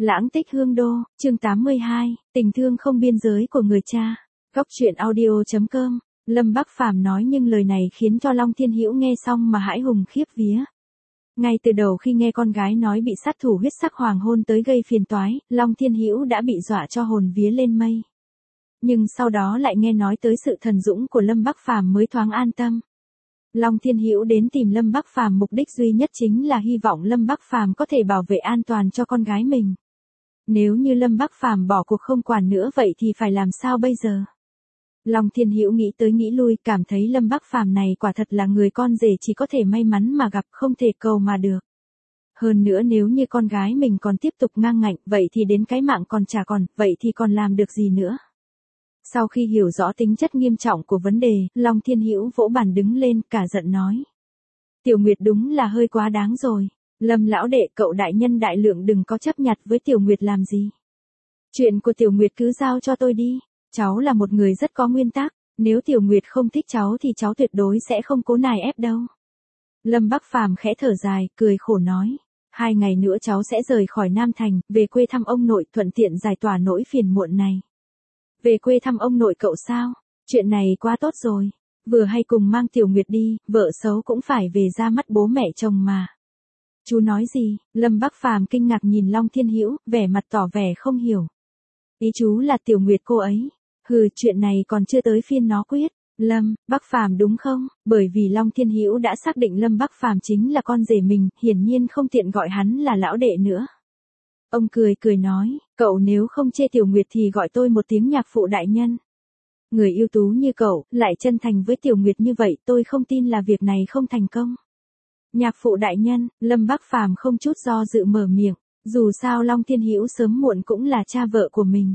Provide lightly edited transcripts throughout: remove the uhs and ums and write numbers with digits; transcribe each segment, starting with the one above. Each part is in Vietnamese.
Lãng tích hương đô, chương 82, tình thương không biên giới của người cha. Góc truyện audio.com. Lâm Bắc Phàm nói nhưng lời này khiến cho Long Thiên Hữu nghe xong mà hãi hùng khiếp vía. Ngay từ đầu khi nghe con gái nói bị sát thủ huyết sắc hoàng hôn tới gây phiền toái, Long Thiên Hữu đã bị dọa cho hồn vía lên mây. Nhưng sau đó lại nghe nói tới sự thần dũng của Lâm Bắc Phàm mới thoáng an tâm. Long Thiên Hữu đến tìm Lâm Bắc Phàm mục đích duy nhất chính là hy vọng Lâm Bắc Phàm có thể bảo vệ an toàn cho con gái mình. Nếu như Lâm Bắc Phàm bỏ cuộc không quản nữa vậy thì phải làm sao bây giờ? Long Thiên Hữu nghĩ tới nghĩ lui, cảm thấy Lâm Bắc Phàm này quả thật là người con rể chỉ có thể may mắn mà gặp, không thể cầu mà được. Hơn nữa nếu như con gái mình còn tiếp tục ngang ngạnh, vậy thì đến cái mạng còn chả còn, vậy thì còn làm được gì nữa? Sau khi hiểu rõ tính chất nghiêm trọng của vấn đề, Long Thiên Hữu vỗ bàn đứng lên, cả giận nói: Tiểu Nguyệt đúng là hơi quá đáng rồi. Lâm lão đệ, cậu đại nhân đại lượng đừng có chấp nhặt với Tiểu Nguyệt làm gì. Chuyện của Tiểu Nguyệt cứ giao cho tôi đi. Cháu là một người rất có nguyên tắc, nếu Tiểu Nguyệt không thích cháu thì cháu tuyệt đối sẽ không cố nài ép đâu. Lâm Bắc Phàm khẽ thở dài, cười khổ nói: 2 ngày nữa cháu sẽ rời khỏi Nam Thành, về quê thăm ông nội, thuận tiện giải tỏa nỗi phiền muộn này. Về quê thăm ông nội cậu sao? Chuyện này quá tốt rồi. Vừa hay cùng mang Tiểu Nguyệt đi, vợ xấu cũng phải về ra mắt bố mẹ chồng mà. Chú nói gì? Lâm Bắc Phàm kinh ngạc nhìn Long Thiên Hữu, vẻ mặt tỏ vẻ không hiểu. Ý chú là Tiểu Nguyệt cô ấy. Hừ, chuyện này còn chưa tới phiên nó quyết. Lâm Bắc Phàm đúng không? Bởi vì Long Thiên Hữu đã xác định Lâm Bắc Phàm chính là con rể mình, hiển nhiên không tiện gọi hắn là lão đệ nữa. Ông cười cười nói: Cậu nếu không chê Tiểu Nguyệt thì gọi tôi một tiếng nhạc phụ đại nhân. Người ưu tú như cậu, lại chân thành với Tiểu Nguyệt như vậy, tôi không tin là việc này không thành công. Nhạc phụ đại nhân, Lâm Bắc Phàm không chút do dự mở miệng, dù sao Long Thiên Hữu sớm muộn cũng là cha vợ của mình.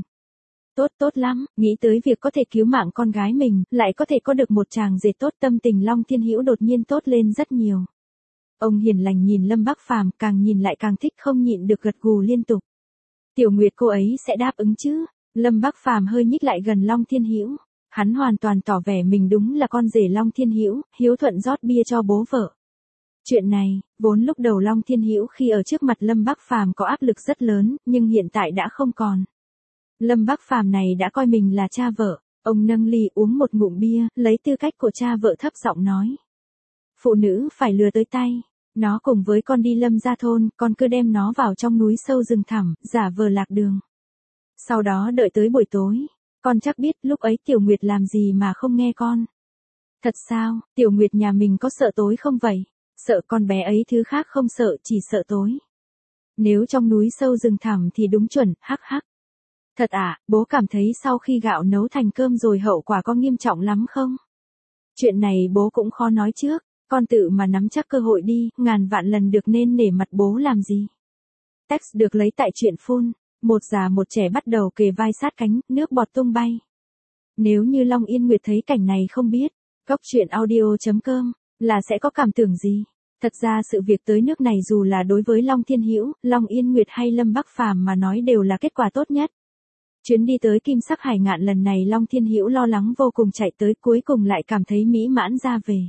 Tốt lắm, nghĩ tới việc có thể cứu mạng con gái mình, lại có thể có được một chàng rể tốt, tâm tình Long Thiên Hữu đột nhiên tốt lên rất nhiều. Ông hiền lành nhìn Lâm Bắc Phàm, càng nhìn lại càng thích, không nhịn được gật gù liên tục. Tiểu Nguyệt cô ấy sẽ đáp ứng chứ? Lâm Bắc Phàm hơi nhích lại gần Long Thiên Hữu, hắn hoàn toàn tỏ vẻ mình đúng là con rể Long Thiên Hữu, hiếu thuận rót bia cho bố vợ. Chuyện này, vốn lúc đầu Long Thiên Hữu khi ở trước mặt Lâm Bắc Phàm có áp lực rất lớn, nhưng hiện tại đã không còn. Lâm Bắc Phàm này đã coi mình là cha vợ, ông nâng ly uống một ngụm bia, lấy tư cách của cha vợ thấp giọng nói: Phụ nữ phải lừa tới tay, nó cùng với con đi Lâm gia thôn, con cứ đem nó vào trong núi sâu rừng thẳm, giả vờ lạc đường. Sau đó đợi tới buổi tối, con chắc biết lúc ấy Tiểu Nguyệt làm gì mà không nghe con. Thật sao, Tiểu Nguyệt nhà mình có sợ tối không vậy? Sợ con bé ấy thứ khác không sợ, chỉ sợ tối. Nếu trong núi sâu rừng thẳm thì đúng chuẩn, hắc hắc. Thật à, bố cảm thấy sau khi gạo nấu thành cơm rồi hậu quả có nghiêm trọng lắm không? Chuyện này bố cũng khó nói trước, con tự mà nắm chắc cơ hội đi, ngàn vạn lần được nên nể mặt bố làm gì. Text được lấy tại truyện phun, một già một trẻ bắt đầu kề vai sát cánh, nước bọt tung bay. Nếu như Long Yên Nguyệt thấy cảnh này không biết, góc truyện audio.com, là sẽ có cảm tưởng gì? Thật ra sự việc tới nước này dù là đối với Long Thiên Hữu, Long Yên Nguyệt hay Lâm Bắc Phàm mà nói đều là kết quả tốt nhất. Chuyến đi tới Kim Sắc Hải Ngạn lần này Long Thiên Hữu lo lắng vô cùng chạy tới, cuối cùng lại cảm thấy mỹ mãn ra về.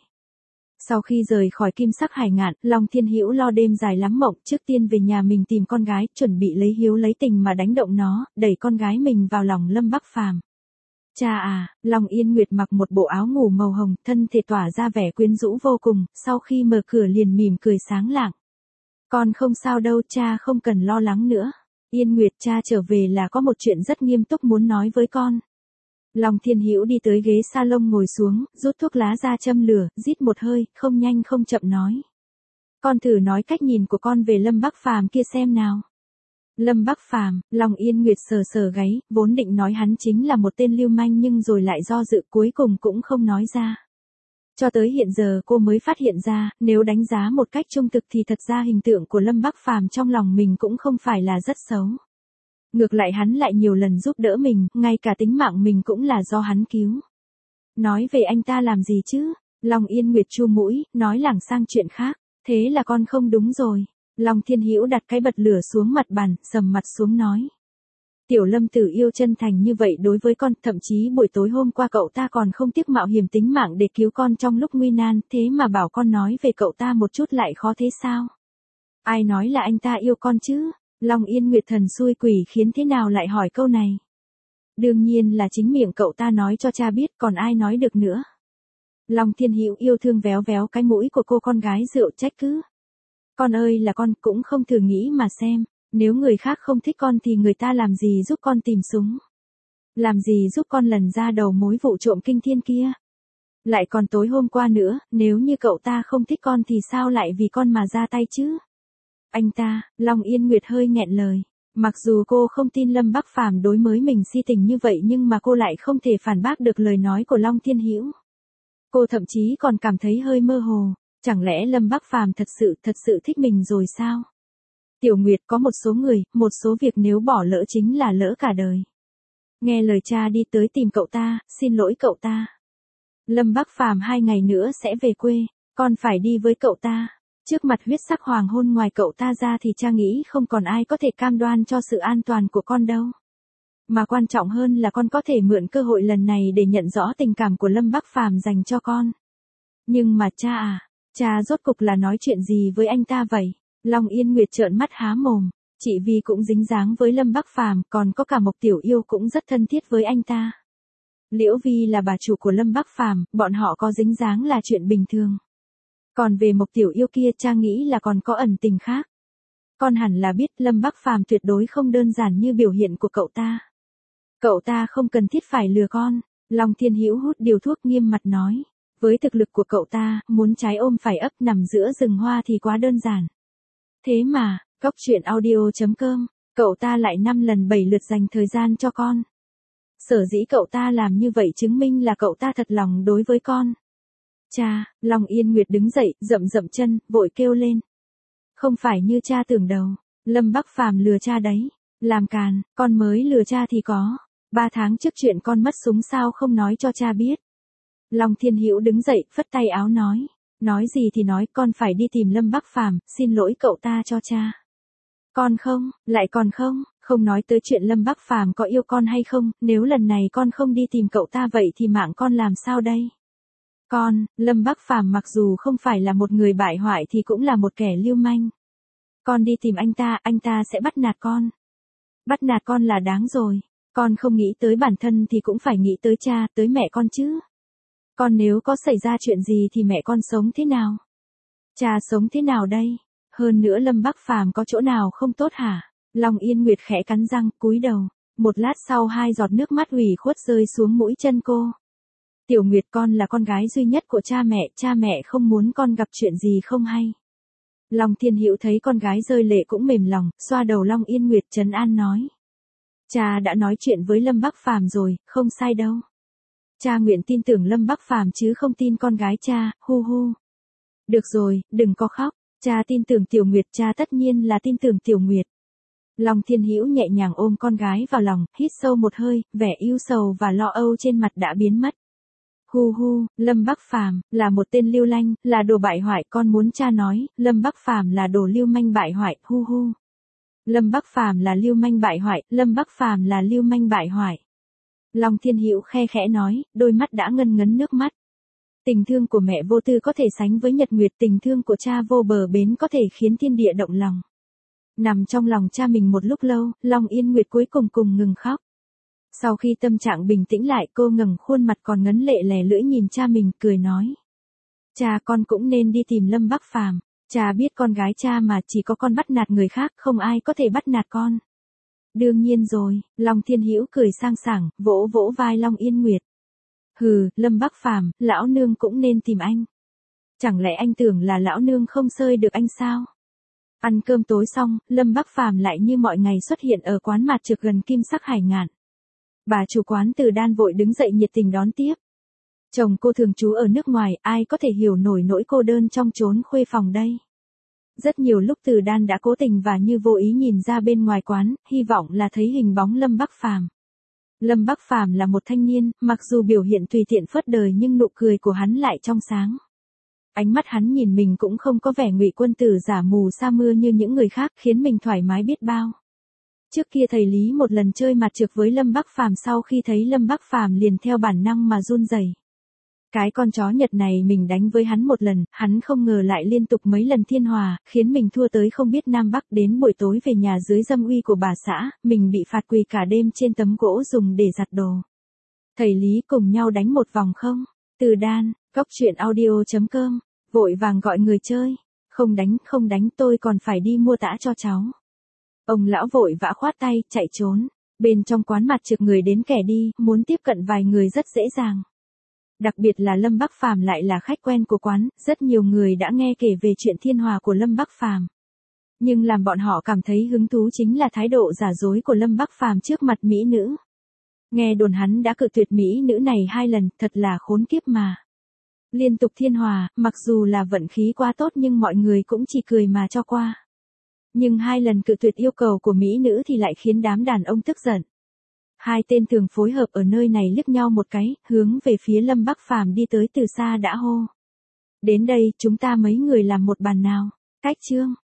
Sau khi rời khỏi Kim Sắc Hải Ngạn, Long Thiên Hữu lo đêm dài lắm mộng, trước tiên về nhà mình tìm con gái, chuẩn bị lấy hiếu lấy tình mà đánh động nó, đẩy con gái mình vào lòng Lâm Bắc Phàm. Cha à, Long Yên Nguyệt mặc một bộ áo ngủ màu hồng, thân thể tỏa ra vẻ quyến rũ vô cùng, sau khi mở cửa liền mỉm cười sáng lạng. Con không sao đâu cha, không cần lo lắng nữa. Yên Nguyệt, cha trở về là có một chuyện rất nghiêm túc muốn nói với con. Long Thiên Hữu đi tới ghế salon ngồi xuống, rút thuốc lá ra châm lửa, rít một hơi, không nhanh không chậm nói: Con thử nói cách nhìn của con về Lâm Bắc Phàm kia xem nào. Lâm Bắc Phàm, Long Yên Nguyệt sờ sờ gáy, vốn định nói hắn chính là một tên lưu manh nhưng rồi lại do dự, cuối cùng cũng không nói ra. Cho tới hiện giờ cô mới phát hiện ra, nếu đánh giá một cách trung thực thì thật ra hình tượng của Lâm Bắc Phàm trong lòng mình cũng không phải là rất xấu. Ngược lại hắn lại nhiều lần giúp đỡ mình, ngay cả tính mạng mình cũng là do hắn cứu. Nói về anh ta làm gì chứ? Long Yên Nguyệt chu mũi, nói lảng sang chuyện khác. Thế là con không đúng rồi. Long Thiên Hữu đặt cái bật lửa xuống mặt bàn, sầm mặt xuống nói: Tiểu Lâm tử yêu chân thành như vậy đối với con, thậm chí buổi tối hôm qua cậu ta còn không tiếc mạo hiểm tính mạng để cứu con trong lúc nguy nan, thế mà bảo con nói về cậu ta một chút lại khó thế sao? Ai nói là anh ta yêu con chứ? Long Yên Nguyệt thần xui quỷ khiến thế nào lại hỏi câu này? Đương nhiên là chính miệng cậu ta nói cho cha biết, còn ai nói được nữa. Long Thiên Hữu yêu thương véo véo cái mũi của cô con gái rượu trách cứ. Con ơi là con cũng không thử nghĩ mà xem, nếu người khác không thích con thì người ta làm gì giúp con tìm súng? Làm gì giúp con lần ra đầu mối vụ trộm kinh thiên kia? Lại còn tối hôm qua nữa, nếu như cậu ta không thích con thì sao lại vì con mà ra tay chứ? Anh ta, Long Yên Nguyệt hơi nghẹn lời. Mặc dù cô không tin Lâm Bắc Phàm đối với mình si tình như vậy nhưng mà cô lại không thể phản bác được lời nói của Long Thiên Hữu. Cô thậm chí còn cảm thấy hơi mơ hồ, chẳng lẽ Lâm Bắc Phàm thật sự thích mình rồi sao? Tiểu Nguyệt, có một số người, một số việc nếu bỏ lỡ chính là lỡ cả đời. Nghe lời cha đi tới tìm cậu ta, xin lỗi cậu ta. Lâm Bắc Phàm 2 ngày nữa sẽ về quê, con phải đi với cậu ta. Trước mặt huyết sắc hoàng hôn ngoài cậu ta ra thì cha nghĩ không còn ai có thể cam đoan cho sự an toàn của con đâu. Mà quan trọng hơn là con có thể mượn cơ hội lần này để nhận rõ tình cảm của Lâm Bắc Phàm dành cho con. Nhưng mà cha rốt cục là nói chuyện gì với anh ta vậy? Long Yên Nguyệt trợn mắt há mồm, chị Vi cũng dính dáng với Lâm Bắc Phàm, còn có cả Mộc Tiểu Yêu cũng rất thân thiết với anh ta. Liễu Vi là bà chủ của Lâm Bắc Phàm, bọn họ có dính dáng là chuyện bình thường. Còn về Mộc Tiểu Yêu kia cha nghĩ là còn có ẩn tình khác. Con hẳn là biết Lâm Bắc Phàm tuyệt đối không đơn giản như biểu hiện của cậu ta. Cậu ta không cần thiết phải lừa con. Long Thiên Hữu hút điều thuốc nghiêm mặt nói. Với thực lực của cậu ta, muốn trái ôm phải ấp nằm giữa rừng hoa thì quá đơn giản. Thế mà, Cóc Truyện Audio.com, cậu ta lại 5 lần 7 lượt dành thời gian cho con. Sở dĩ cậu ta làm như vậy chứng minh là cậu ta thật lòng đối với con. Cha, Long Yên Nguyệt đứng dậy, dậm chân, vội kêu lên. Không phải như cha tưởng đâu, Lâm Bắc Phàm lừa cha đấy. Làm càn, con mới lừa cha thì có. 3 tháng trước chuyện con mất súng sao không nói cho cha biết. Long Thiên Hữu đứng dậy, phất tay áo nói. Nói gì thì nói, con phải đi tìm Lâm Bắc Phàm, xin lỗi cậu ta cho cha. Con không, lại còn không nói tới chuyện Lâm Bắc Phàm có yêu con hay không, nếu lần này con không đi tìm cậu ta vậy thì mạng con làm sao đây? Lâm Bắc Phàm mặc dù không phải là một người bại hoại thì cũng là một kẻ lưu manh. Con đi tìm anh ta sẽ bắt nạt con. Bắt nạt con là đáng rồi, con không nghĩ tới bản thân thì cũng phải nghĩ tới cha, tới mẹ con chứ. Con nếu có xảy ra chuyện gì thì mẹ con sống thế nào? Cha sống thế nào đây? Hơn nữa Lâm Bắc Phàm có chỗ nào không tốt hả? Long Yên Nguyệt khẽ cắn răng, cúi đầu. Một lát sau 2 giọt nước mắt ủy khuất rơi xuống mũi chân cô. Tiểu Nguyệt, con là con gái duy nhất của cha mẹ không muốn con gặp chuyện gì không hay. Long Thiên Hữu thấy con gái rơi lệ cũng mềm lòng, xoa đầu Long Yên Nguyệt trấn an nói. Cha đã nói chuyện với Lâm Bắc Phàm rồi, không sai đâu. Cha nguyện tin tưởng Lâm Bắc Phàm chứ không tin con gái cha, hu hu. Được rồi, đừng có khóc, cha tin tưởng Tiểu Nguyệt, cha tất nhiên là tin tưởng Tiểu Nguyệt. Long Thiên Hữu nhẹ nhàng ôm con gái vào lòng, hít sâu một hơi, vẻ ưu sầu và lo âu trên mặt đã biến mất. Hu hu, Lâm Bắc Phàm là một tên lưu lanh, là đồ bại hoại, con muốn cha nói, Lâm Bắc Phàm là đồ lưu manh bại hoại, hu hu. Lâm Bắc Phàm là lưu manh bại hoại, Lâm Bắc Phàm là lưu manh bại hoại. Long Thiên Hữu khe khẽ nói, đôi mắt đã ngân ngấn nước mắt. Tình thương của mẹ vô tư có thể sánh với nhật nguyệt, tình thương của cha vô bờ bến có thể khiến thiên địa động lòng. Nằm trong lòng cha mình một lúc lâu, Long Yên Nguyệt cuối cùng ngừng khóc. Sau khi tâm trạng bình tĩnh lại, cô ngẩng khuôn mặt còn ngấn lệ lè lưỡi nhìn cha mình, cười nói. Cha, con cũng nên đi tìm Lâm Bắc Phàm. Cha biết con gái cha mà, chỉ có con bắt nạt người khác, không ai có thể bắt nạt con. Đương nhiên rồi, Long Thiên Hữu cười sang sảng, vỗ vỗ vai Long Yên Nguyệt. Hừ, Lâm Bắc Phàm, lão nương cũng nên tìm anh. Chẳng lẽ anh tưởng là lão nương không xơi được anh sao? Ăn cơm tối xong, Lâm Bắc Phàm lại như mọi ngày xuất hiện ở quán mạt trực gần Kim Sắc Hải Ngạn. Bà chủ quán Từ Đan vội đứng dậy nhiệt tình đón tiếp. Chồng cô thường trú ở nước ngoài, ai có thể hiểu nổi nỗi cô đơn trong chốn khuê phòng đây. Rất nhiều lúc Từ Đan đã cố tình và như vô ý nhìn ra bên ngoài quán, hy vọng là thấy hình bóng Lâm Bắc Phàm. Lâm Bắc Phàm là một thanh niên, mặc dù biểu hiện tùy tiện phớt đời nhưng nụ cười của hắn lại trong sáng. Ánh mắt hắn nhìn mình cũng không có vẻ ngụy quân tử giả mù sa mưa như những người khác, khiến mình thoải mái biết bao. Trước kia thầy Lý một lần chơi mặt trược với Lâm Bắc Phàm, sau khi thấy Lâm Bắc Phàm liền theo bản năng mà run rẩy. Cái con chó Nhật này mình đánh với hắn một lần, hắn không ngờ lại liên tục mấy lần thiên hòa, khiến mình thua tới không biết Nam Bắc. Đến buổi tối về nhà dưới dâm uy của bà xã, mình bị phạt quỳ cả đêm trên tấm gỗ dùng để giặt đồ. Thầy Lý cùng nhau đánh một vòng không? Từ Đan, Cóc Truyện Audio.com, vội vàng gọi người chơi. Không đánh tôi còn phải đi mua tã cho cháu. Ông lão vội vã khoát tay, chạy trốn. Bên trong quán mặt trực người đến kẻ đi, muốn tiếp cận vài người rất dễ dàng. Đặc biệt là Lâm Bắc Phàm lại là khách quen của quán, rất nhiều người đã nghe kể về chuyện thiên hòa của Lâm Bắc Phàm. Nhưng làm bọn họ cảm thấy hứng thú chính là thái độ giả dối của Lâm Bắc Phàm trước mặt mỹ nữ. Nghe đồn hắn đã cự tuyệt mỹ nữ này 2 lần, thật là khốn kiếp mà. Liên tục thiên hòa, mặc dù là vận khí quá tốt nhưng mọi người cũng chỉ cười mà cho qua. Nhưng 2 lần cự tuyệt yêu cầu của mỹ nữ thì lại khiến đám đàn ông tức giận. 2 tên thường phối hợp ở nơi này liếc nhau một cái, hướng về phía Lâm Bắc Phàm đi tới từ xa đã hô. Đến đây, chúng ta mấy người làm một bàn nào. Cách chương.